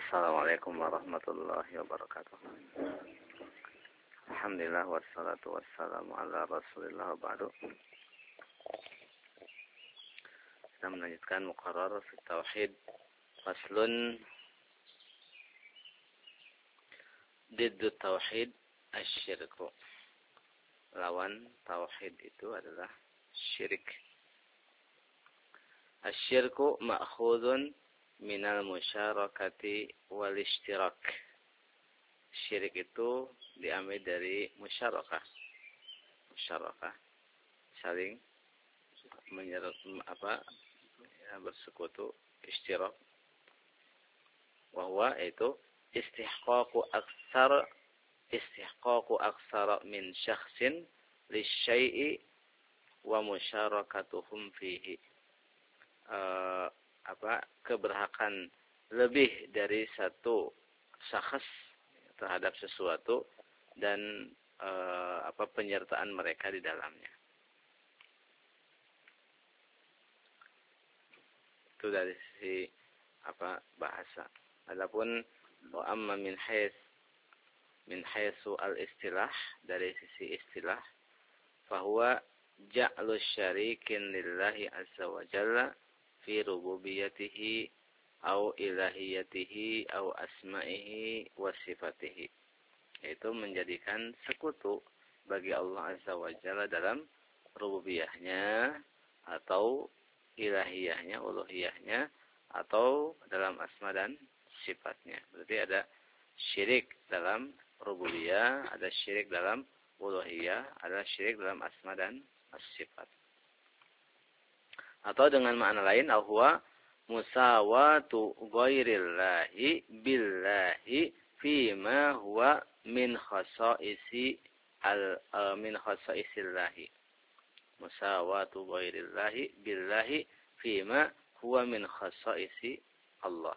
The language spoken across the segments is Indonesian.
Assalamualaikum warahmatullahi wabarakatuh. Alhamdulillah wassalatu wassalamu ala Rasulillah wa ba'du. Kita melanjutkan muqarrar fi tauhid. Faslun diddu tauhid asyirku. Lawan tauhid itu adalah syirik. Asyirku ma'khudun minal musyarakati wal ishtirak. Syirik itu diambil dari musyarakah. Musyarakah saling bersekutu, ishtirak. Wa itu istihqaqu aksar min syakhsin lisyai'i wa musyarakatuhum fihi. Keberhakan lebih dari satu syakhs terhadap sesuatu dan penyertaan mereka di dalamnya. Itu dari sisi bahasa. Adapun wa amma min haitsu al-istilah, dari sisi istilah, fahuwa ja'lu syarikin lillahi azza wa jalla fi rububiyatihi au ilahiyatihi au asma'ihi wa sifatihi. Yaitu menjadikan sekutu bagi Allah azza wa jalla dalam rububiyahnya atau ilahiyahnya, uluhiyahnya, atau dalam asma dan sifatnya. Berarti ada syirik dalam rububiyah, ada syirik dalam uluhiyah, ada syirik dalam asma dan sifat. Atau dengan makna lain, huwa musawatu ghairillahi billahi fima huwa min khasaisillahi. Musawatu ghairillahi billahi fima huwa min khasaisi Allah.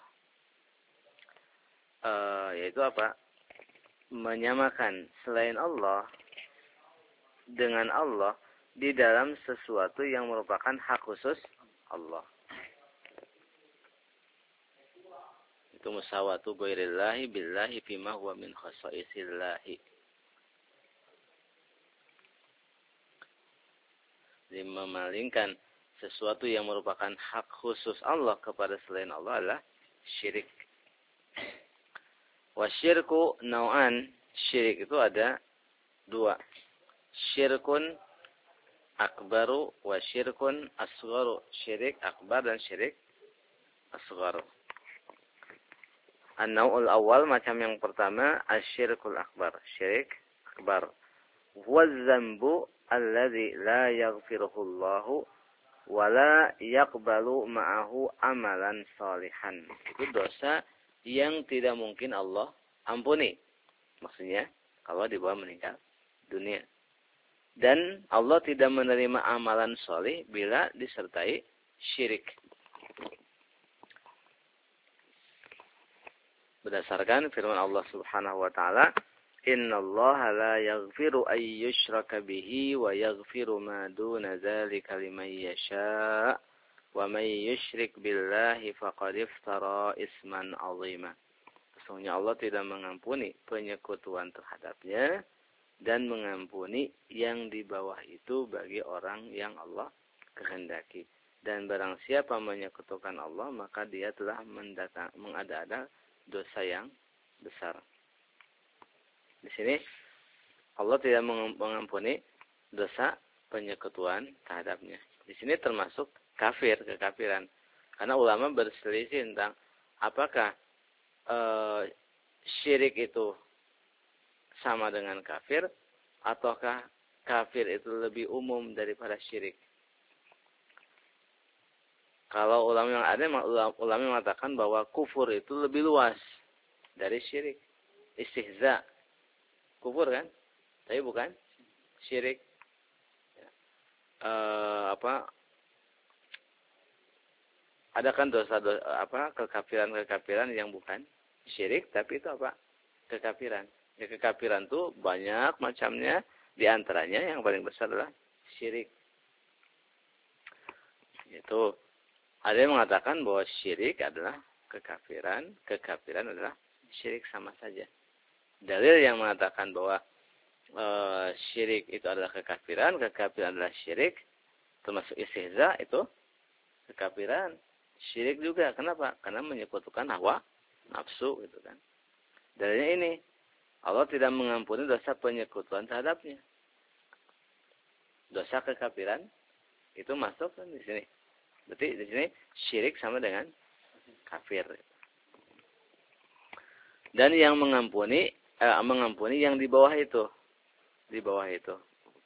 Yaitu menyamakan selain Allah dengan Allah di dalam sesuatu yang merupakan hak khusus Allah. Itu musawatu ghairillahi billahi fima huwa min khasaisillahi. Jadi memalingkan sesuatu yang merupakan hak khusus Allah kepada selain Allah adalah syirik. Wasyirku nau'an, syirik itu ada dua. Syirkun akbaru wa syirkun asgharu. Syirik akbar dan syirik asghar. An-naw'ul awal, macam yang pertama, asyirkul akbar, syirik akbar. Huwa dzambu alladzi la yaghfiruhu Allahu wa la yaqbalu ma'ahu amalan salihan. Itu dosa yang tidak mungkin Allah ampuni. Maksudnya kalau dibawa meninggal dunia. Dan Allah tidak menerima amalan soleh bila disertai syirik. Berdasarkan firman Allah Subhanahu wa taala, "Innallaha la yaghfiru ay yushraka bihi wa yaghfiru ma duna dzalika liman yasha' wa may yusyrik billahi faqad iftara isman 'azima." Sesungguhnya Allah tidak mengampuni penyekutuan terhadapnya dan mengampuni yang di bawah itu bagi orang yang Allah kehendaki. Dan barang siapa menyekutukan Allah, maka dia telah mengada-ada dosa yang besar. Di sini Allah tidak mengampuni dosa penyekutuan terhadapnya. Di sini termasuk kafir, kekafiran. Karena ulama berselisih tentang apakah syirik itu sama dengan kafir, ataukah kafir itu lebih umum daripada syirik. Kalau ulama yang ada, ulama mengatakan bahwa kufur itu lebih luas dari syirik. Istihza, kufur kan? Tapi bukan syirik. Ada kan kekafiran yang bukan syirik, tapi itu kekafiran. Ya, kekafiran itu banyak macamnya, di antaranya yang paling besar adalah syirik. Itu ada yang mengatakan bahwa syirik adalah kekafiran adalah syirik sama saja. Dalil yang mengatakan bahwa syirik itu adalah kekafiran adalah syirik, termasuk istihza itu kekafiran. Syirik juga. Kenapa? Karena menyekutukan hawa nafsu gitu kan. Dalilnya ini, Allah tidak mengampuni dosa penyekutuan terhadapnya. Dosa kekafiran itu masuk kan di sini. Berarti di sini syirik sama dengan kafir. Dan yang mengampuni yang di bawah itu. Di bawah itu.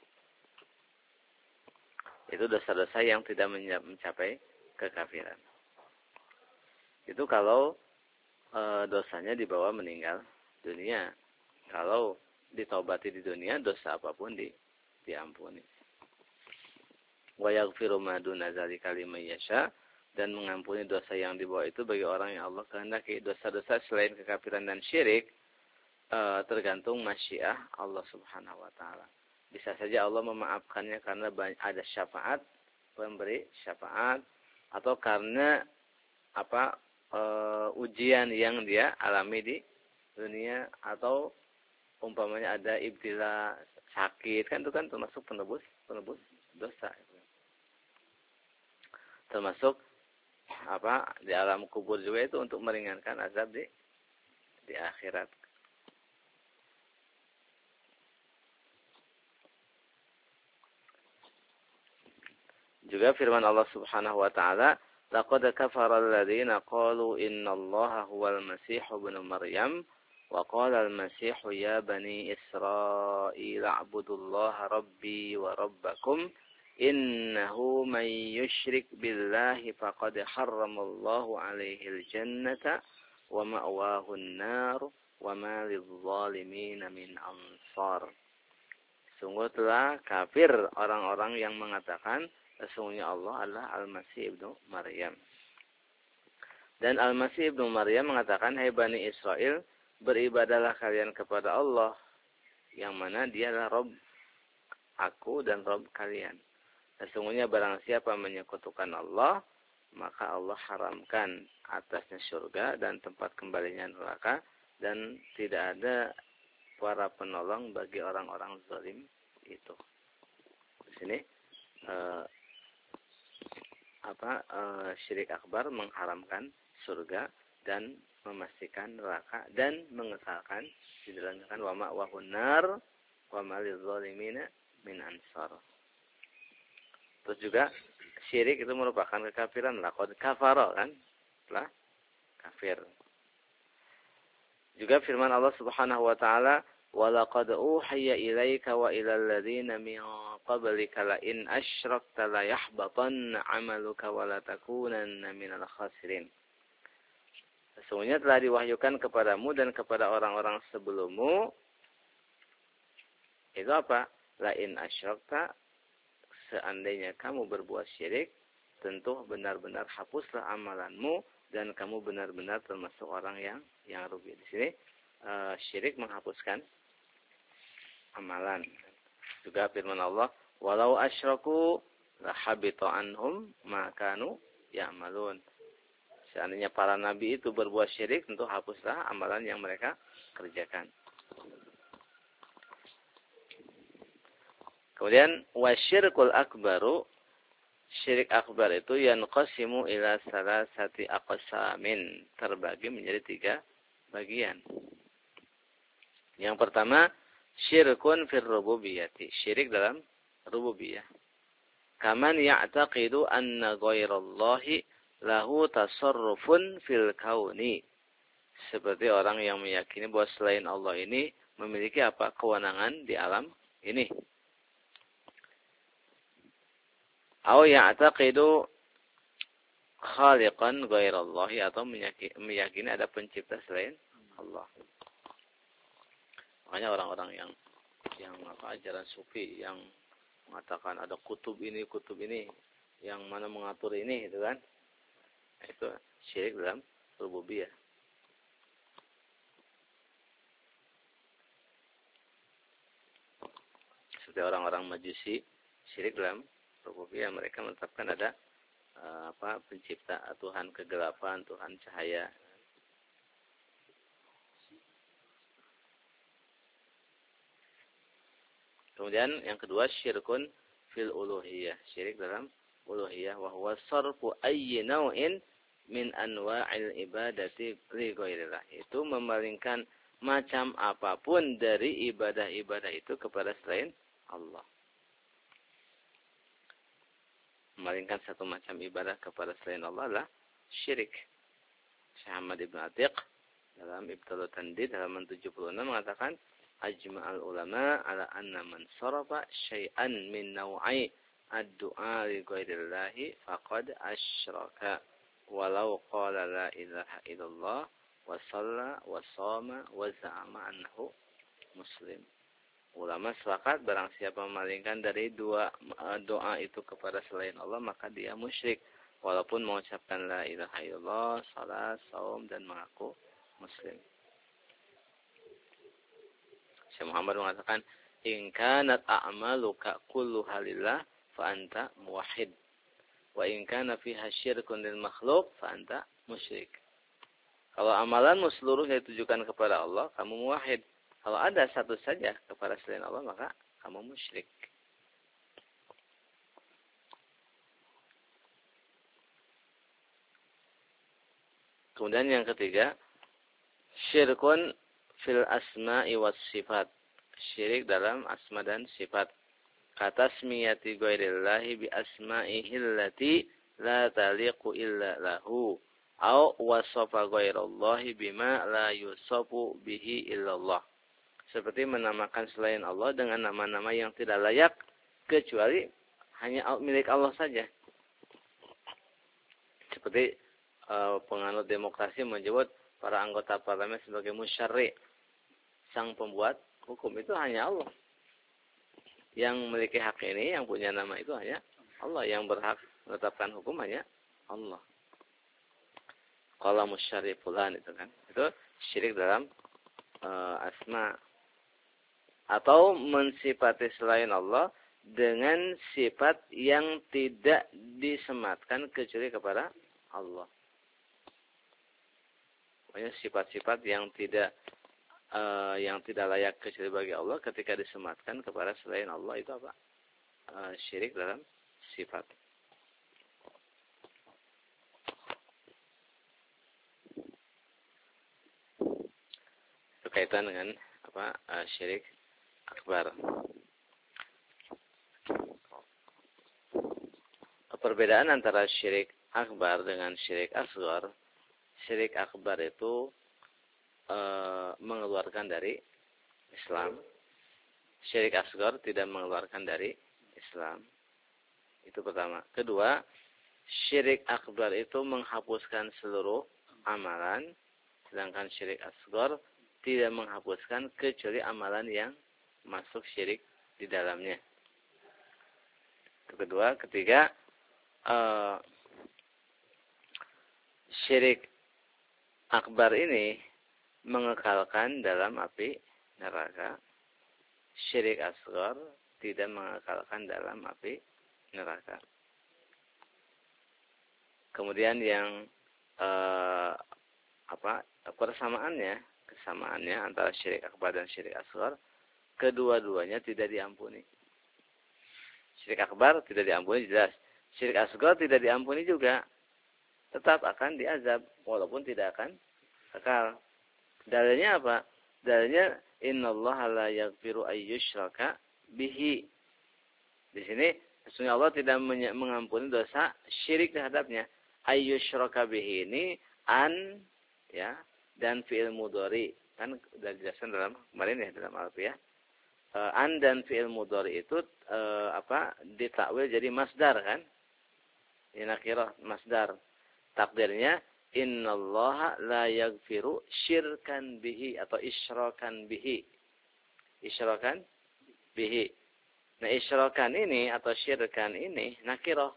Itu dosa-dosa yang tidak mencapai kekafiran. Itu kalau dosanya dibawa meninggal dunia. Kalau ditaubati di dunia, dosa apapun diampuni. Wa yaghfiru ma duna dzalika liman yasha, dan mengampuni dosa yang dibawa itu bagi orang yang Allah kehendaki. Dosa-dosa selain kekafiran dan syirik tergantung masyiah Allah Subhanahu wa taala. Bisa saja Allah memaafkannya karena ada syafaat, pemberi syafaat, atau karena ujian yang dia alami di dunia, atau umpamanya ada ibtila sakit, kan itu kan termasuk penebus dosa. Termasuk di alam kubur juga itu untuk meringankan azab di akhirat. Juga firman Allah Subhanahu wa taala, laqad kafara alladziina qalu innallaha huwal masiih ibnu maryam wa qala al-masih ya bani israil a'budullaha rabbi wa rabbakum innahu man yusyrik billahi faqad harramallahu 'alaihil jannata wa ma'wahu an-nar wa ma lidh-dhalimin min ansar. Sungguh telah kafir orang-orang yang mengatakan sesungguhnya Allah adalah Al-Masih ibnu Maryam. Dan Al-Masih ibnu Maryam mengatakan, hai Bani Israel, beribadahlah kalian kepada Allah, yang mana dia adalah Rabb aku dan Rabb kalian. Sesungguhnya barang siapa menyekutukan Allah, maka Allah haramkan atasnya surga dan tempat kembalinya neraka, dan tidak ada para penolong bagi orang-orang zalim itu. Di sini syirik akbar mengharamkan surga dan memastikan neraka dan mengekalkan di dalamnya wa ma'wahun nar wa ma lidh-dhalimina min ansar. Terus juga syirik itu merupakan kekafiran, laqad kafara kan? Telah kafir. Juga firman Allah Subhanahu wa taala, wa laqad uhiya ilaika wa ilal ladzina min qablika la in asyrakta la yahbatanna 'amaluka wa la takunanna minal khasirin. Sesungguhnya telah diwahyukan kepadamu dan kepada orang-orang sebelummu itu apa? La in asyrakta, seandainya kamu berbuat syirik, tentu benar-benar hapuslah amalanmu dan kamu benar-benar termasuk orang yang rugi. Di sini syirik menghapuskan amalan. Juga firman Allah, walau asyraku la habita anhum ma kanu ya'malun. Seandainya para nabi itu berbuat syirik, tentu hapuslah amalan yang mereka kerjakan. Kemudian wasyirkul akbaru, syirik akbar itu yanqasimu ila salasati aqsamin, terbagi menjadi 3 bagian. Yang pertama, syirkun fir rububiyyati, syirik dalam rububiyah. Kaman ya'taqidu anna ghairallahi lahu tasarrufun fil kauni. Seperti orang yang meyakini bahwa selain Allah ini memiliki kewenangan di alam ini. Atau ya'taqidu khaliqan ghairallahi, atau meyakini ada pencipta selain Allah. Makanya orang-orang yang ajaran sufi yang mengatakan ada kutub ini yang mana mengatur ini gitu kan. Itu syirik dalam rububiyah. Seperti orang-orang Majusi, syirik dalam rububiyah, mereka menetapkan ada pencipta, Tuhan kegelapan, Tuhan cahaya. Kemudian yang kedua syirkun fil uluhiyah, syirik dalam uluhiyah, wa huwa sarfu ayyi naw'in min anwa'il ibadati li ghairillah. Itu memalingkan macam apapun dari ibadah-ibadah itu kepada selain Allah. Memalingkan satu macam ibadah kepada selain Allah adalah syirik. Syekh Ahmad Ibn Atiq dalam Ibtalul Tandid halaman 76 mengatakan ajma'al ulama ala anna man sarafa syai'an min naw'i ad-du'a li ghairillahi faqad asyraka walau qala la ilaha illallah wa shalla wa shama wa za'ama annahu muslim. Ulama sepakat barang siapa memalingkan dari dua doa itu kepada selain Allah maka dia musyrik walaupun mengucapkan la ilaha illallah, salat, saum dan mengaku muslim. Syekh Muhammad mengatakan in kanat a'maluka kulluha lillah fa anta muwahhid wa in kana fiha syirkun lil makhluq fa anta musyrik. Kalau amalanmu seluruhnya ditujukan kepada Allah, kamu muwahhid. Kalau ada satu saja kepada selain Allah, maka kamu musyrik. Kemudian yang ketiga, syirkun fil asma'i was sifat. Syirik dalam asma dan sifat. Kata smiyati ghairillahi bi asma'ihi allati la taliqu illa lahu. Au wasafa ghairallahi bima la yusafu bihi illallah. Seperti menamakan selain Allah dengan nama-nama yang tidak layak kecuali hanya milik Allah saja. Seperti penganut demokrasi menyebut para anggota parlemen sebagai musyarri, sang pembuat hukum itu hanya Allah. Yang memiliki hak ini, yang punya nama itu hanya Allah, yang berhak menetapkan hukum hanya Allah. Qala musyarri fulan itu kan. Itu syirik dalam asma. Atau mensifati selain Allah dengan sifat yang tidak disematkan kecuali kepada Allah. Pokoknya sifat-sifat yang tidak layak kecuali bagi Allah ketika disematkan kepada selain Allah itu apa? Syirik dalam sifat. Berkaitan dengan syirik akbar. Perbedaan antara syirik akbar dengan syirik asghar. Syirik akbar itu mengeluarkan dari Islam. Syirik asghar tidak mengeluarkan dari Islam. Itu pertama. Kedua, syirik akbar itu menghapuskan seluruh amalan, sedangkan syirik asghar tidak menghapuskan kecuali amalan yang masuk syirik di dalamnya. Itu kedua. Ketiga, syirik akbar ini mengekalkan dalam api neraka. Syirik asghar tidak mengekalkan dalam api neraka. Kemudian yang kesamaannya antara syirik akbar dan syirik asghar, kedua-duanya tidak diampuni. Syirik akbar tidak diampuni jelas. Syirik asghar tidak diampuni juga. Tetap akan diazab walaupun tidak akan kekal. Dalilnya apa? Dalilnya innallaha la yaghfiru ayyushraka bihi. Di sini sesungguhnya Allah tidak mengampuni dosa syirik terhadapnya. Ayyushraka bihi ini an ya dan fi'il mudhari. Kan sudah dijelaskan dalam kemarin ya dalam Alfiyah. An dan fi'il mudhari itu ditakwil jadi masdar kan? Ya nakirah masdar. Takdirnya innallaha la yaghfiru syirkan bihi atau isyrakan bihi. Isyrakan bihi. Nah, isyrakan ini atau syirkan ini nakirah.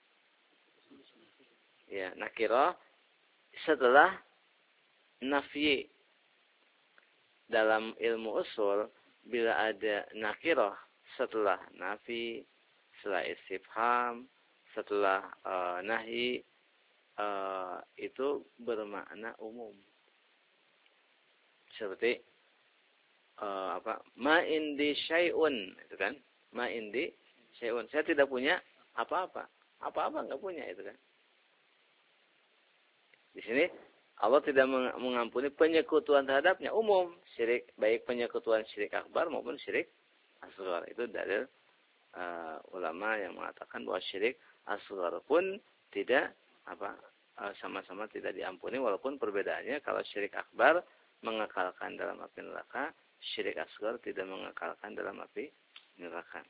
Ya, nakirah setelah nafyi. Dalam ilmu usul bila ada nakirah setelah nafi, setelah istifham, setelah nahi itu bermakna umum. Seperti ma indi syai'un, itu kan? Ma indi syai'un. Saya tidak punya apa-apa. Apa-apa enggak punya, itu kan? Di sini Allah tidak mengampuni penyekutuan terhadapnya, umum syirik, baik penyekutuan syirik akbar maupun syirik asghar. Itu dalil ulama yang mengatakan bahwa syirik asghar pun tidak sama-sama tidak diampuni, walaupun perbedaannya kalau syirik akbar mengekalkan dalam api neraka, syirik asghar tidak mengekalkan dalam api neraka.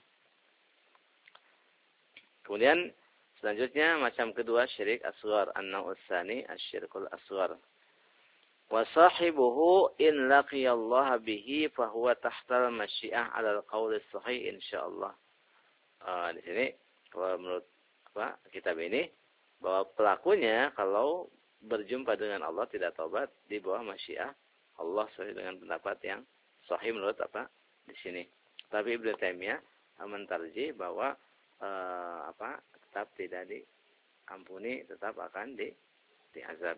Kemudian selanjutnya macam kedua syirik asghar, an-naw'us tsani asyirkul asghar. Wa sahibuhu in laqiyallaha bihi fa huwa tahtal masyiah 'ala al-qaul as-sahih insyaallah. Di sini kalau menurut kitab ini bahwa pelakunya kalau berjumpa dengan Allah tidak taubat di bawah masyiah Allah sesuai dengan pendapat yang sahih menurut di sini. Tapi Ibnu Taimiyah mentarjih bahwa tetap tidak diampuni, tetap akan diazab.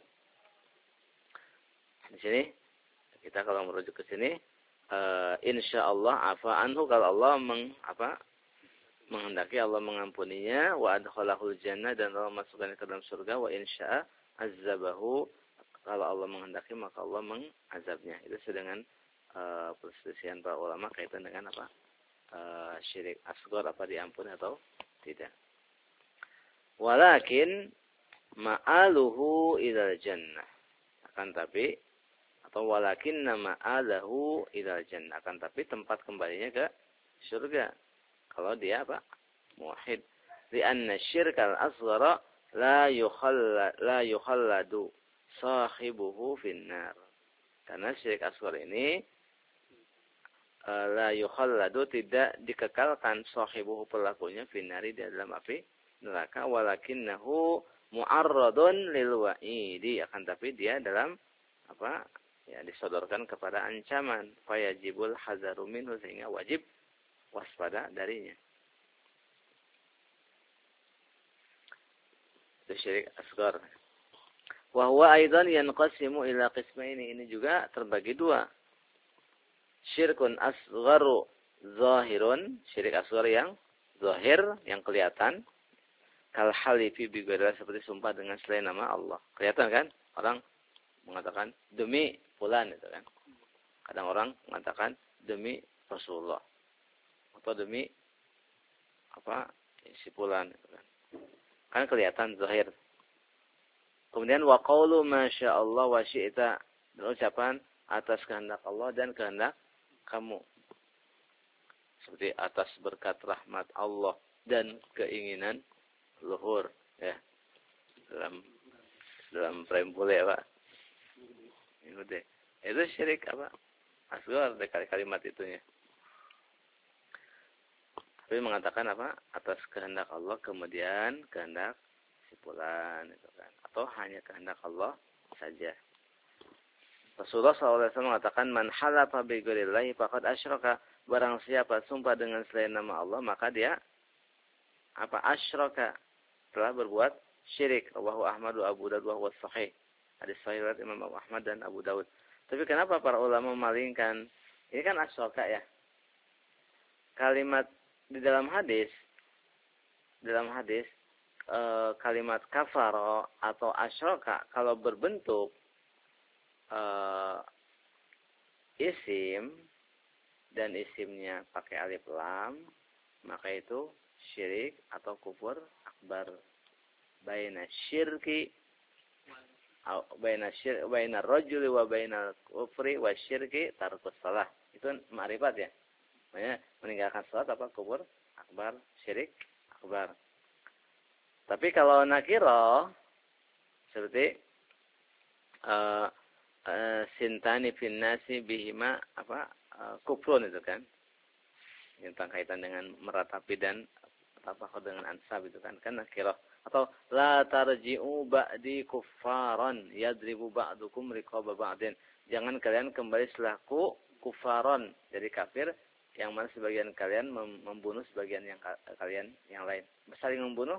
Di sini kita kalau merujuk ke sini insyaallah afa anhu, kalau Allah menghendaki Allah mengampuninya, wa adkhalahul jannah, dan Allah masukkan ke dalam surga, wa insya'a azzabahu, kalau Allah menghendaki maka Allah mengazabnya. Itu sedangkan perselisihan para ulama kaitan dengan syirik asghar diampuni atau tidak. Walakin ma'aluhu ilal jannah, akan tapi walakinna ma'alahu ilal jannah, akan tapi tempat kembalinya ke surga kalau dia muwahhid. Li'anna syirkal asghara la yukhalladu sahibuhu finnar. Karena syirik asghar ini la yukhalladu, tidak dikekalkan sahibuhu, pelakunya, finnari, di dalam api neraka, walakinnahu mu'arradun lil wa'idi, akan tapi dia dalam disodorkan kepada ancaman, fayajibul hazaru minhu, sehingga wajib waspada darinya. Itu syirik asghar. Wa huwa aidan yanqasimu ila qismaini, ini juga terbagi dua. Syirkun asgharu zahirun, syirik asghar yang zahir, yang kelihatan, kal halifi bi ghairillah, seperti sumpah dengan selain nama Allah. Kelihatan kan? Orang mengatakan demi fulan, itu kan. Kadang orang mengatakan demi Rasulullah atau demi si fulan, itu kan. Kan kelihatan zahir. Kemudian wa qaulu masyaallah wa syi'ta, dan ucapan atas kehendak Allah dan kehendak kamu. Seperti atas berkat rahmat Allah dan keinginan luhur, ya. Dalam preambule, Pak. Itu syirik asghar dari kalimat itunya. Tapi mengatakan atas kehendak Allah, kemudian kehendak si fulan, itu kan. Atau hanya kehendak Allah saja. Rasulullah SAW mengatakan, man halafa bi ghairillahi faqad asyraka, barang siapa sumpah dengan selain nama Allah, maka dia asyraka, telah berbuat syirik. Rawahu Ahmad wa Abu Dawud wa sahih. Hadis sahih riwayat Imam Ahmad dan Abu Dawud. Tapi kenapa para ulama memalingkan? Ini kan asyraka, ya. Kalimat di dalam hadis kalimat kafara atau asyraka kalau berbentuk isim dan isimnya pakai alif lam, maka itu syirik atau kufur akbar. Baina syirki baina rajuli wa baina kufri wa syirki tarkus shalah. Itu ma'rifat, ya. Makanya meninggalkan salat kufur akbar, syirik akbar. Tapi kalau nakirah seperti sintani fin nasi bihima kufrun, itu kan. Tentang kaitan dengan meratapi dan dengan ansab, itu kan nakirah. Atau la tarji'u ba'di kuffaran yadribu ba'dukum riqaba ba'din. Jangan kalian kembali selaku kuffaran, jadi kafir, yang mana sebagian kalian membunuh sebagian yang kalian yang lain. Saling membunuh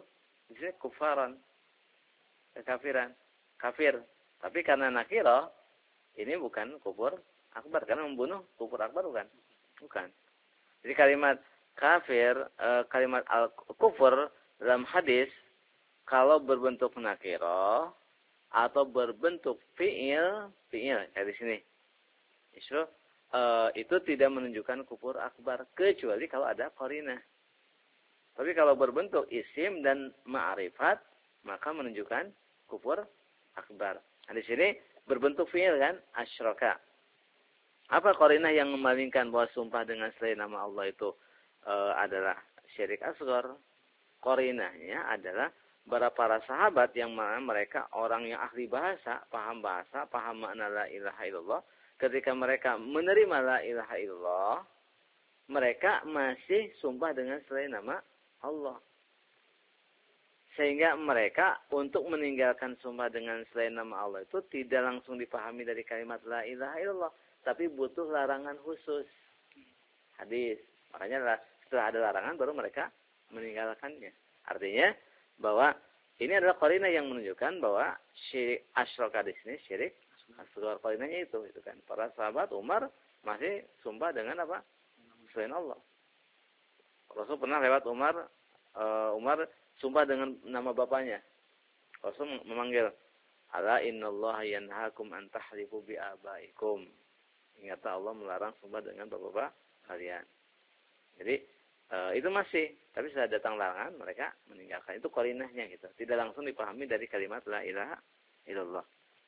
Di sini kufaran, kekafiran, kafir. Tapi karena nakirah, ini bukan kufur akbar karena membunuh kufur akbar bukan. Bukan. Jadi kalimat kafir, kalimat al-kufur dalam hadis kalau berbentuk nakirah atau berbentuk fi'il kayak di sini. Justru itu tidak menunjukkan kufur akbar kecuali kalau ada qarinah. Tapi kalau berbentuk isim dan ma'rifat maka menunjukkan kufur akbar. Nah, di sini berbentuk fi'il kan, asyraka. Apa qarinah yang memalingkan bahwa sumpah dengan selain nama Allah itu adalah syirik asghar? Qarinahnya adalah para sahabat yang mana mereka orang yang ahli bahasa, paham makna la ilaha illallah. Ketika mereka menerima la ilaha illallah, mereka masih sumpah dengan selain nama Allah. Sehingga mereka untuk meninggalkan sumpah dengan selain nama Allah itu tidak langsung dipahami dari kalimat la ilaha illallah, tapi butuh larangan khusus. Hadis. Makanya setelah ada larangan baru mereka meninggalkannya. Artinya bahwa ini adalah qarinah yang menunjukkan bahwa syirik asyraka di sini syirik asghar. Qarinahnya itu kan. Para sahabat Umar masih sumpah dengan apa? Selain Allah. Rasul pernah lewat Umar sumpah dengan nama bapaknya. Rasul memanggil, "Ala innallaha yanhaakum an tahlifu bi abaikum." Ingatlah Allah melarang sumpah dengan bapak-bapak kalian. Jadi itu masih, tapi setelah datang larangan mereka meninggalkan. Itu qarinahnya gitu. Tidak langsung dipahami dari kalimat la ilaha illallah.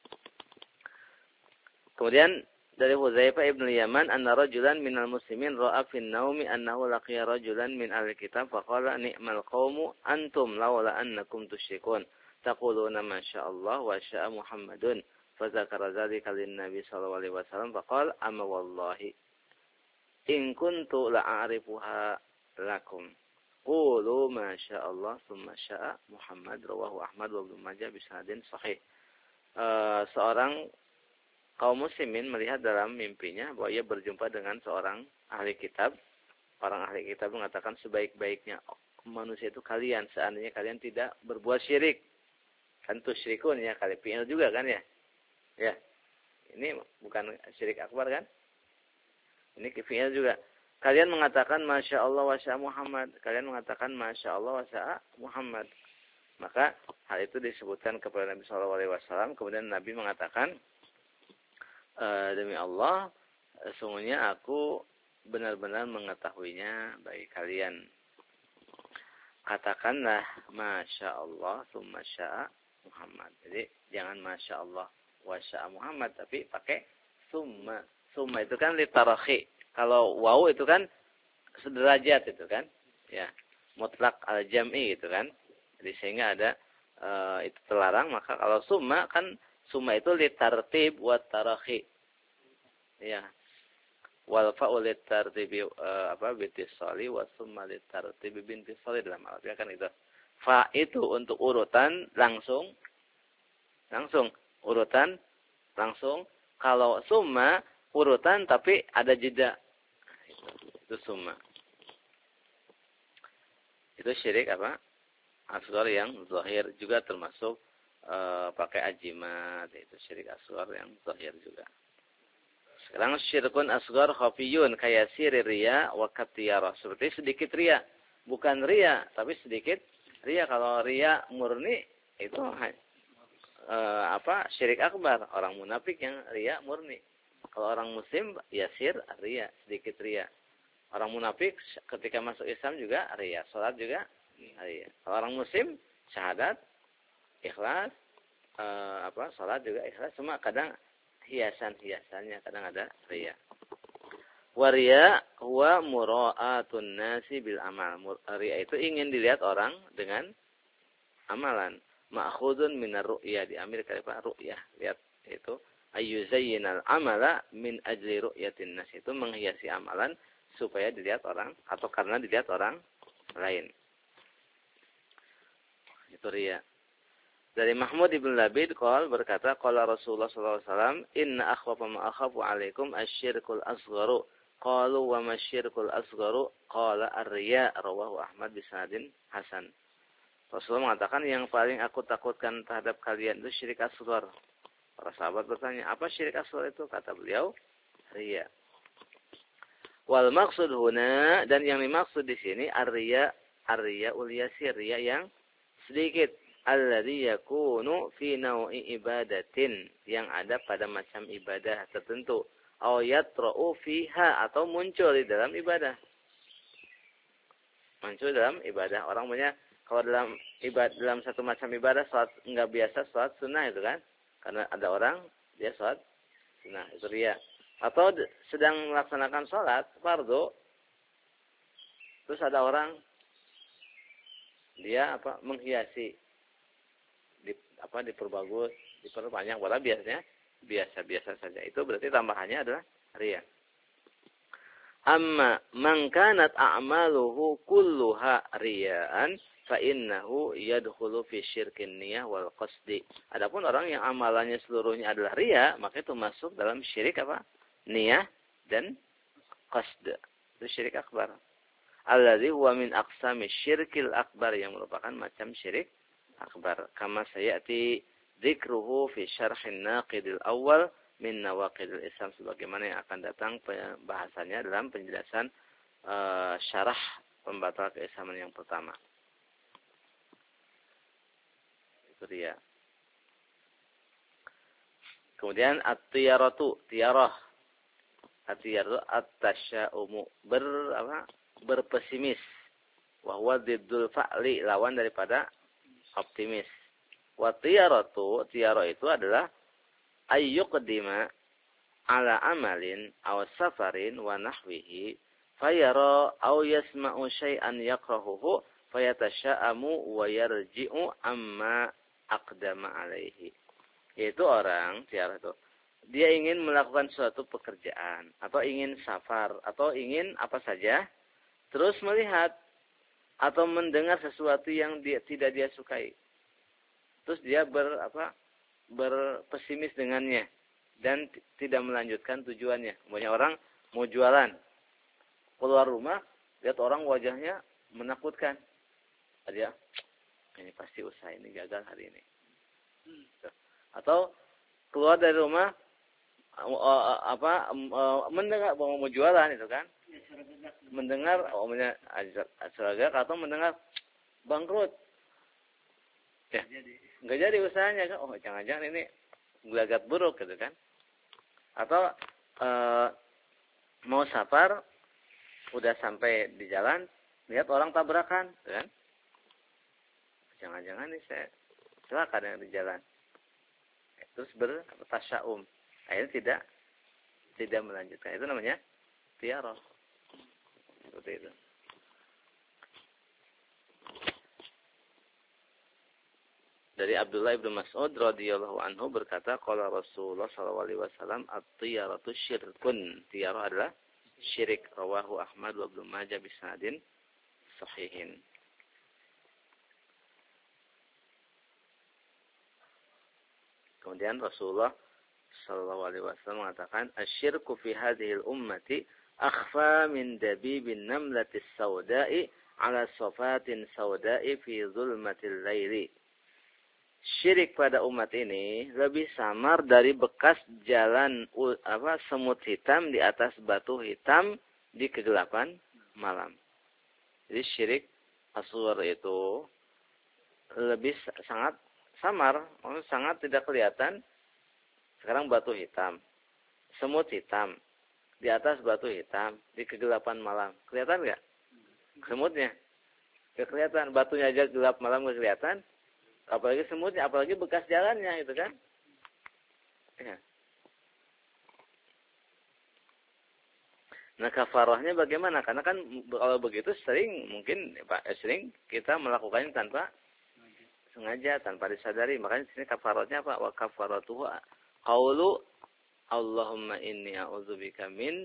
Kemudian dari Hudzaifah ibn Yaman, anna rajulan minal muslimin ra'a fin naumi annahu laqiya rajulan min ahli kitab faqala ni'mal qaumu antum laula annakum tusyrikun taquluna ma sya'allah wa sya'a Muhammadun fadzakara dzalika lin-nabi sallallahu alaihi wasallam faqala amma wallahi in kuntu la'arifuha lakum qulu ma sya'allah tsumma sya'a Muhammad rawahu Ahmad wa Ibnu Majah bi sanadin sahih. Seorang kaum muslimin melihat dalam mimpinya bahwa ia berjumpa dengan seorang ahli kitab. Orang ahli kitab mengatakan sebaik-baiknya manusia itu kalian, seandainya kalian tidak berbuat syirik. Kan tusyrikun ya, kali fi'il juga kan ya. Ya. Ini bukan syirik akbar kan? Ini fi'il juga. Kalian mengatakan Masya Allah wa sya'a Muhammad. Kalian mengatakan Masya Allah wa sya'a Muhammad. Maka hal itu disebutkan kepada Nabi SAW. Kemudian Nabi mengatakan, demi Allah, sungguhnya aku benar-benar mengetahuinya bagi kalian. Katakanlah Masya Allah summa sya'a Muhammad. Jadi jangan Masya Allah wa sya'a Muhammad, tapi pakai summa. Summa itu kan litarakhi. Kalau waw itu kan sederajat itu kan. Ya, mutlak al-jam'i gitu kan. Jadi sehingga ada itu terlarang, maka kalau summa kan summa itu litartib wa tarakhi. Ya. Wal fa'u litartibi bitisali wa summa litartibi bintisali dalam Arabia kan itu. Fa itu untuk urutan langsung urutan langsung. Kalau summa urutan tapi ada jeda. Itu summa. Itu syirik apa? Asghar yang zahir juga termasuk pakai ajimat, itu syirik asghar yang zahir juga. Sekarang syirkun asghar khafiyun kayak syirik riya wa katiyarah, seperti sedikit riya, bukan riya tapi sedikit riya. Kalau riya murni itu syirik akbar, orang munafik yang riya murni. Kalau orang muslim yasir riya, sedikit riya. Orang munafik ketika masuk Islam juga riya, salat juga riya. Kalau orang muslim syahadat, ikhlas, salat juga ikhlas, cuma kadang hiasannya kadang ada riya. Waria huwa mura'atun nasi bil amal. Riya itu ingin dilihat orang dengan amalan. Ma'khudun minar ru'ya, diambil dari ru'yah. Lihat itu ayyuzayyinal amala min ajli ru'yatin nas, itu menghiasi amalan supaya dilihat orang atau karena dilihat orang lain. Itu riya. Dari Mahmud ibn Labid berkata, qala Rasulullah sallallahu alaihi wasallam, inna akhwafa ma akhafu alaikum asyirkul asgharu. Qalu wa ma syirkul asgharu? Qala ar-riya, rawahu Ahmad bi sanadin hasan. Rasulullah mengatakan yang paling aku takutkan terhadap kalian itu syirik asghar. Para sahabat bertanya, apa syirik asghar itu? Kata beliau, riya. Wal maksud huna, dan yang dimaksud di sini ar-riya ul yasir, riya yang sedikit. Alladzi yakunu fi naw'i ibadatin, yang ada pada macam ibadah tertentu. Aw yatra'u fiha, atau muncul di dalam ibadah. Muncul dalam ibadah. Orang punya, kalau dalam dalam satu macam ibadah, salat enggak biasa, salat sunnah itu kan. Karena ada orang dia salat sunnah, itu riya. Atau sedang melaksanakan salat fardu, terus ada orang dia menghiasi, diperbagus, diperbanyak, wala biasanya biasa-biasa saja. Itu berarti tambahannya adalah riya. Amma man kanat a'maluhu kulluha riya'an fa innahu yadkhulu fi syirkin niyah wal qasdi. Adapun orang yang amalannya seluruhnya adalah riya, maka itu masuk dalam syirik niyah dan qasd. Itu syirik akbar. Alladzi huwa min aqsami syirkil akbar, yang merupakan macam syirik akbar. Kama sayati dzikruhu fi syarhin naqidil awal min nawaqidil Islam, sebagaimana yang akan datang pembahasannya dalam penjelasan syarah pembatal keislaman yang pertama. Itu dia. Kemudian at-tiyaratu, tiyarah. At-tiyaratu at-tasya'umu, berpesimis. Wa huwa diddul fa'li, lawan daripada optimis. Wa tiyaratu, tiyarah itu adalah ayyuqdima ala amalin aw safarin wa nahwihi fayara aw yasma'u syai'an yakrahuhu fayatasha'amu wa yarji'u amma aqdama alaihi. Yaitu orang, tiara itu, dia ingin melakukan suatu pekerjaan atau ingin safar atau ingin apa saja, terus melihat atau mendengar sesuatu yang tidak dia sukai. Terus dia berpesimis dengannya dan tidak melanjutkan tujuannya. Banyak orang mau jualan, keluar rumah, lihat orang wajahnya menakutkan. Dia, ini pasti usaha ini gagal hari ini. Atau keluar dari rumah, mendengar mau jualan itu kan, mendengar seragam atau mendengar bangkrut. Ya, nggak jadi usahanya kan? Oh, jangan-jangan ini gelagat buruk gitu kan? Atau mau safar, udah sampai di jalan, lihat orang tabrakan, gitu kan? Jangan-jangan ini saya celaka dengan di jalan. Terus bertasya'um. Akhirnya tidak melanjutkan. Itu namanya tiarah. Seperti itu. Dari Abdullah ibn Mas'ud radhiyallahu anhu berkata, qala Rasulullah sallallahu alaihi wasallam, at-tiyaratu syirkun. Tiyarah adalah syirik. Rawahu Ahmad wa Ibnu Majah bi sanadin sahihin. Kemudian Rasulullah sallallahu alaihi wasallam mengatakan, asyirku fi hadhil ummati akhfa min dabibin namlatis sauda'i ala safatin sauda'i fi zulmatil laili. Syirik pada umat ini lebih samar dari bekas jalan semut hitam di atas batu hitam di kegelapan malam. Jadi syirik asghar itu lebih sangat samar, sangat tidak kelihatan. Sekarang batu hitam, semut hitam di atas batu hitam di kegelapan malam, kelihatan nggak? Semutnya nggak kelihatan, batunya aja gelap malam nggak kelihatan, apalagi semutnya, apalagi bekas jalannya itu kan? Ya. Nah, kafarahnya bagaimana? Karena kan kalau begitu sering kita melakukannya tanpa sengaja, tanpa disadari. Makanya di sini kafarahnya apa? Wa kafaratuhu qaulu Allahumma inni a'udzubika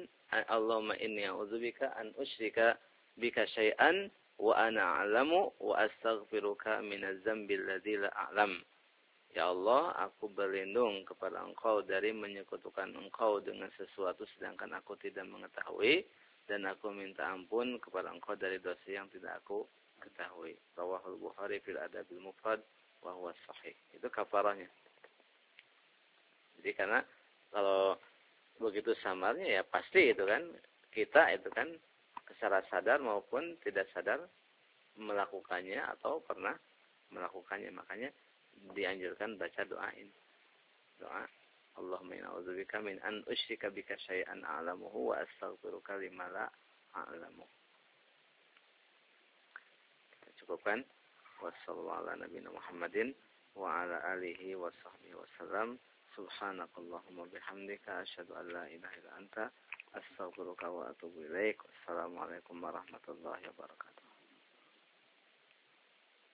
an usyrika bika syai'an wa ana a'lamu wa astaghfiruka minaz dzambi alladzi la a'lam. Ya Allah, aku berlindung kepada Engkau dari menyekutukan Engkau dengan sesuatu sedangkan aku tidak mengetahui, dan aku minta ampun kepada Engkau dari dosa yang tidak aku ketahui. Rawahul Bukhari fil Adabil Mufrad wa huwa sahih. Itu kafarahnya. Jadi karena kalau begitu samarnya ya pasti itu kan kita itu kan secara sadar maupun tidak sadar melakukannya atau pernah melakukannya. Makanya dianjurkan baca doa ini. Doa Allahumma inna a'udzubika min an usyrika bika syai'an a'lamuhu wa astaghfiruka lima la a'lamu. Cukupkan. Wassallallahu ala nabiyina Muhammadin wa ala alihi wa sahbihi wasallam. Subhanakallahumma bihamdika asyhadu an la ilaha illa anta astaghfiruka wa atubu ilaik. Wassalamualaikum warahmatullahi wabarakatuh.